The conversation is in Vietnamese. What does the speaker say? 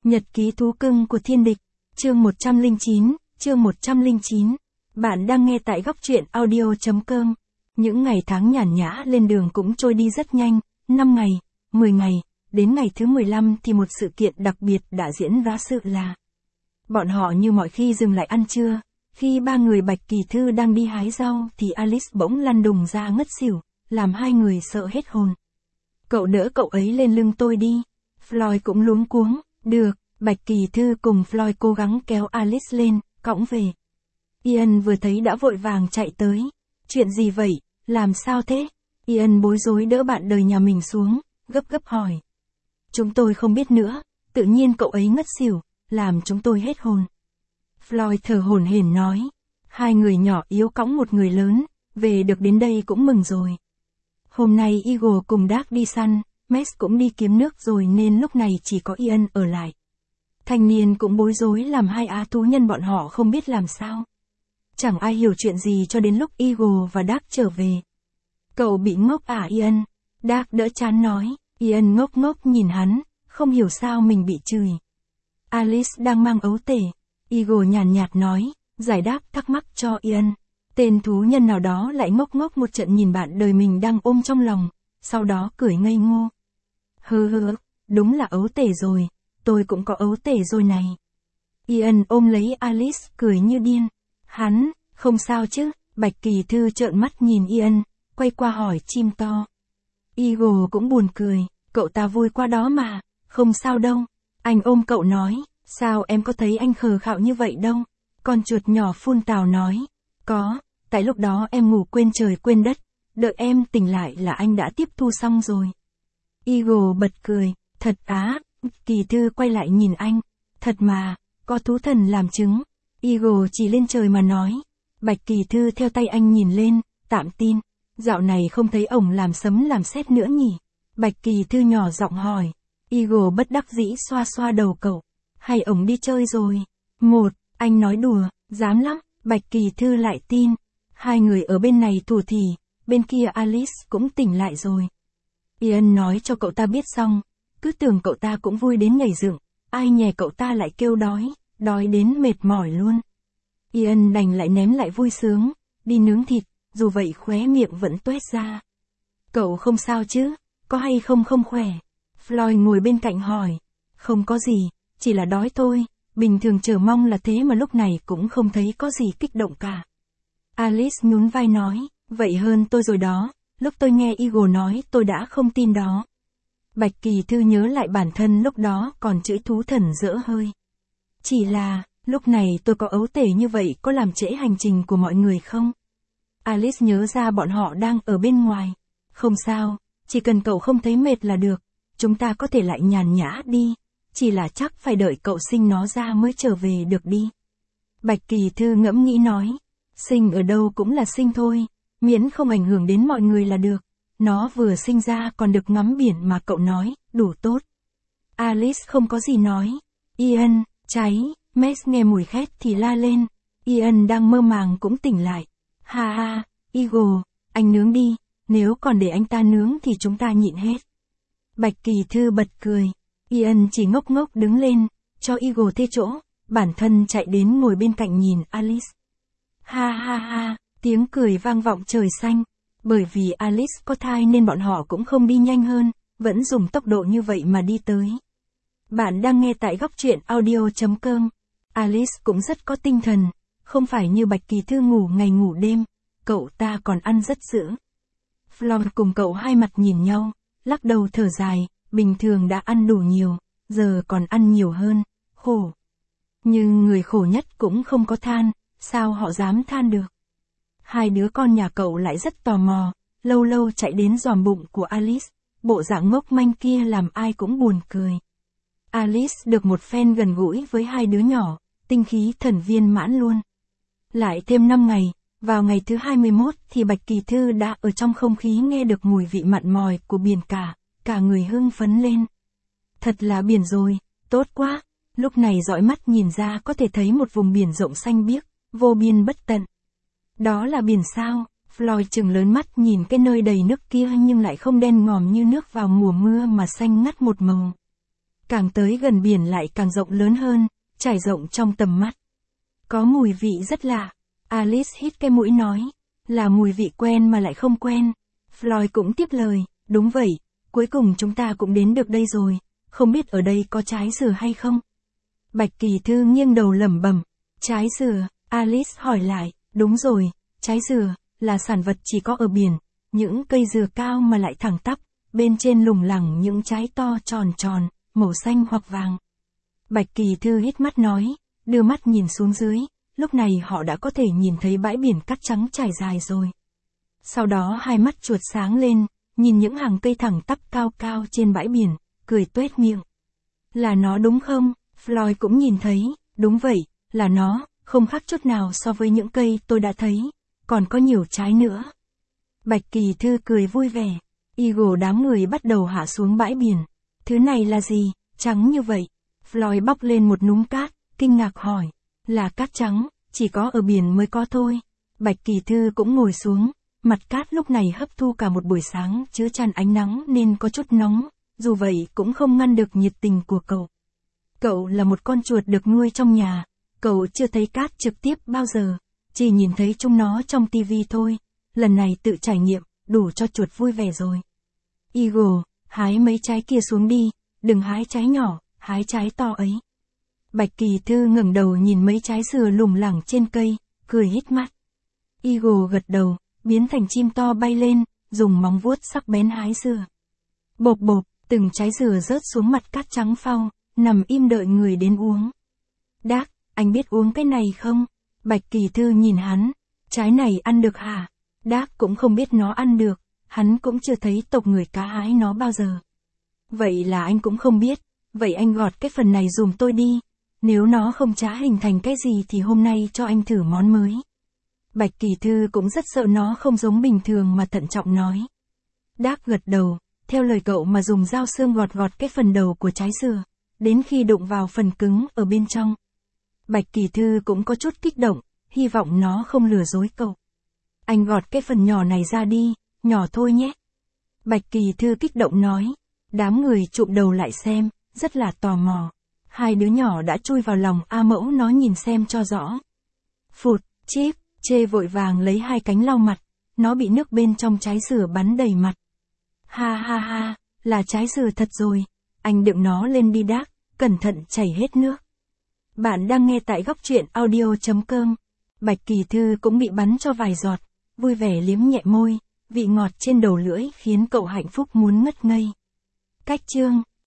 Nhật ký thú cưng của thiên địch, chương 109, chương 109. Bạn đang nghe tại góc truyện audio.com. Những ngày tháng nhàn nhã lên đường cũng trôi đi rất nhanh, 5 ngày, 10 ngày, đến ngày thứ 15 thì một sự kiện đặc biệt đã diễn ra, sự là bọn họ như mọi khi dừng lại ăn trưa. Khi ba người Bạch Kỳ Thư đang đi hái rau thì Alice bỗng lăn đùng ra ngất xỉu, làm hai người sợ hết hồn. Cậu đỡ cậu ấy lên lưng tôi đi. Floyd cũng luống cuống. Được, Bạch Kỳ Thư cùng Floyd cố gắng kéo Alice lên, cõng về. Ian vừa thấy đã vội vàng chạy tới. Chuyện gì vậy, làm sao thế? Ian bối rối đỡ bạn đời nhà mình xuống, gấp gấp hỏi. Chúng tôi không biết nữa, tự nhiên cậu ấy ngất xỉu, làm chúng tôi hết hồn. Floyd thở hổn hển nói. Hai người nhỏ yếu cõng một người lớn, về được đến đây cũng mừng rồi. Hôm nay Eagle cùng Dark đi săn, Max cũng đi kiếm nước rồi nên lúc này chỉ có Ian ở lại. Thanh niên cũng bối rối làm hai á thú nhân bọn họ không biết làm sao. Chẳng ai hiểu chuyện gì cho đến lúc Eagle và Dark trở về. Cậu bị ngốc à Ian? Dark đỡ chán nói. Ian ngốc ngốc nhìn hắn, không hiểu sao mình bị chửi. Alice đang mang ấu tể. Eagle nhàn nhạt nói, giải đáp thắc mắc cho Ian. Tên thú nhân nào đó lại ngốc ngốc một trận nhìn bạn đời mình đang ôm trong lòng, sau đó cười ngây ngô. Hừ, đúng là ấu tể rồi, tôi cũng có ấu tể rồi này. Ian ôm lấy Alice cười như điên. Hắn, không sao chứ? Bạch Kỳ Thư trợn mắt nhìn Ian, quay qua hỏi chim to. Eagle cũng buồn cười, cậu ta vui qua đó mà, không sao đâu. Anh ôm cậu nói, sao em có thấy anh khờ khạo như vậy đâu? Con chuột nhỏ phun tào nói, có, tại lúc đó em ngủ quên trời quên đất, đợi em tỉnh lại là anh đã tiếp thu xong rồi. Eagle bật cười, thật á? Kỳ Thư quay lại nhìn anh, thật mà, có thú thần làm chứng. Eagle chỉ lên trời mà nói. Bạch Kỳ Thư theo tay anh nhìn lên, tạm tin. Dạo này không thấy ổng làm sấm làm sét nữa nhỉ? Bạch Kỳ Thư nhỏ giọng hỏi. Eagle bất đắc dĩ xoa xoa đầu cậu. Hay ổng đi chơi rồi? Anh nói đùa, dám lắm. Bạch Kỳ Thư lại tin. Hai người ở bên này thủ thỉ, bên kia Alice cũng tỉnh lại rồi. Ian nói cho cậu ta biết xong, cứ tưởng cậu ta cũng vui đến nhảy dựng, ai nhè cậu ta lại kêu đói đến mệt mỏi luôn. Ian đành lại ném lại vui sướng, đi nướng thịt, dù vậy khóe miệng vẫn toét ra. Cậu không sao chứ, có hay không không khỏe? Floyd ngồi bên cạnh hỏi. Không có gì, chỉ là đói thôi, bình thường chờ mong là thế mà lúc này cũng không thấy có gì kích động cả. Alice nhún vai nói, vậy hơn tôi rồi đó, lúc tôi nghe Eagle nói tôi đã không tin đó. Bạch Kỳ Thư nhớ lại bản thân lúc đó còn chửi thú thần dỡ hơi. Chỉ là, lúc này tôi có ấu tể như vậy có làm trễ hành trình của mọi người không? Alice nhớ ra bọn họ đang ở bên ngoài. Không sao, chỉ cần cậu không thấy mệt là được, chúng ta có thể lại nhàn nhã đi, chỉ là chắc phải đợi cậu sinh nó ra mới trở về được đi. Bạch Kỳ Thư ngẫm nghĩ nói, sinh ở đâu cũng là sinh thôi, miễn không ảnh hưởng đến mọi người là được. Nó vừa sinh ra còn được ngắm biển mà cậu nói, đủ tốt. Alice không có gì nói. Ian, cháy, Max nghe mùi khét thì la lên. Ian đang mơ màng cũng tỉnh lại. Ha ha, Eagle, anh nướng đi, nếu còn để anh ta nướng thì chúng ta nhịn hết. Bạch Kỳ Thư bật cười. Ian chỉ ngốc ngốc đứng lên, cho Eagle thế chỗ, bản thân chạy đến ngồi bên cạnh nhìn Alice. Ha ha ha, tiếng cười vang vọng trời xanh. Bởi vì Alice có thai nên bọn họ cũng không đi nhanh hơn, vẫn dùng tốc độ như vậy mà đi tới. Bạn đang nghe tại góc truyện audio.com. Alice cũng rất có tinh thần, không phải như Bạch Kỳ Thư ngủ ngày ngủ đêm, cậu ta còn ăn rất dữ. Floyd cùng cậu hai mặt nhìn nhau, lắc đầu thở dài, bình thường đã ăn đủ nhiều, giờ còn ăn nhiều hơn, khổ. Nhưng người khổ nhất cũng không có than, sao họ dám than được. Hai đứa con nhà cậu lại rất tò mò, lâu lâu chạy đến dòm bụng của Alice, bộ dạng ngốc manh kia làm ai cũng buồn cười. Alice được một phen gần gũi với hai đứa nhỏ, tinh khí thần viên mãn luôn. Lại thêm 5 ngày, vào ngày thứ 21 thì Bạch Kỳ Thư đã ở trong không khí nghe được mùi vị mặn mòi của biển cả người hưng phấn lên. Thật là biển rồi, tốt quá, lúc này dõi mắt nhìn ra có thể thấy một vùng biển rộng xanh biếc, vô biên bất tận. Đó là biển sao? Floyd trừng lớn mắt nhìn cái nơi đầy nước kia nhưng lại không đen ngòm như nước vào mùa mưa mà xanh ngắt một màu. càng tới gần biển lại càng rộng lớn hơn, trải rộng trong tầm mắt. Có mùi vị rất lạ. Alice hít cái mũi nói, là mùi vị quen mà lại không quen. Floyd cũng tiếp lời, đúng vậy, cuối cùng chúng ta cũng đến được đây rồi, không biết ở đây có trái dừa hay không? Bạch Kỳ Thư nghiêng đầu lẩm bẩm, trái dừa, Alice hỏi lại, đúng rồi, trái dừa, là sản vật chỉ có ở biển, những cây dừa cao mà lại thẳng tắp, bên trên lủng lẳng những trái to tròn tròn, màu xanh hoặc vàng. Bạch Kỳ Thư hít mắt nói, đưa mắt nhìn xuống dưới, lúc này họ đã có thể nhìn thấy bãi biển cát trắng trải dài rồi. Sau đó hai mắt chuột sáng lên, nhìn những hàng cây thẳng tắp cao cao trên bãi biển, cười tuét miệng. Là nó đúng không? Floyd cũng nhìn thấy, đúng vậy, là nó, không khác chút nào so với những cây tôi đã thấy, còn có nhiều trái nữa. Bạch Kỳ Thư cười vui vẻ, Eagle đám người bắt đầu hạ xuống bãi biển. Thứ này là gì, trắng như vậy? Floyd bóc lên một núm cát, kinh ngạc hỏi, là cát trắng, chỉ có ở biển mới có thôi. Bạch Kỳ Thư cũng ngồi xuống, mặt cát lúc này hấp thu cả một buổi sáng chứa chan ánh nắng nên có chút nóng, dù vậy cũng không ngăn được nhiệt tình của cậu. Cậu là một con chuột được nuôi trong nhà, cậu chưa thấy cát trực tiếp bao giờ, chỉ nhìn thấy chúng nó trong tivi thôi, lần này tự trải nghiệm, đủ cho chuột vui vẻ rồi. Eagle, hái mấy trái kia xuống đi, đừng hái trái nhỏ, hái trái to ấy. Bạch Kỳ Thư ngẩng đầu nhìn mấy trái dừa lủng lẳng trên cây, cười hít mắt. Eagle gật đầu, biến thành chim to bay lên, dùng móng vuốt sắc bén hái dừa. Bộp bộp, từng trái dừa rớt xuống mặt cát trắng phau, nằm im đợi người đến uống. Đác, anh biết uống cái này không? Bạch Kỳ Thư nhìn hắn, trái này ăn được hả? Đác cũng không biết nó ăn được, hắn cũng chưa thấy tộc người cá hái nó bao giờ. Vậy là anh cũng không biết, vậy anh gọt cái phần này dùm tôi đi, nếu nó không chả hình thành cái gì thì hôm nay cho anh thử món mới. Bạch Kỳ Thư cũng rất sợ nó không giống bình thường mà thận trọng nói. Đác gật đầu, theo lời cậu mà dùng dao xương gọt gọt cái phần đầu của trái dừa, đến khi đụng vào phần cứng ở bên trong. Bạch Kỳ Thư cũng có chút kích động, hy vọng nó không lừa dối cậu. Anh gọt cái phần nhỏ này ra đi, nhỏ thôi nhé. Bạch Kỳ Thư kích động nói, đám người chụm đầu lại xem, rất là tò mò. Hai đứa nhỏ đã chui vào lòng A Mẫu nó nhìn xem cho rõ. Phụt, Chip, Chê vội vàng lấy hai cánh lau mặt, nó bị nước bên trong trái dừa bắn đầy mặt. Ha ha ha, là trái dừa thật rồi, anh đựng nó lên đi Đác, cẩn thận chảy hết nước. Bạn đang nghe tại góc truyện audio.com. Bạch Kỳ Thư cũng bị bắn cho vài giọt, vui vẻ liếm nhẹ môi, vị ngọt trên đầu lưỡi khiến cậu hạnh phúc muốn ngất ngây. Cách chương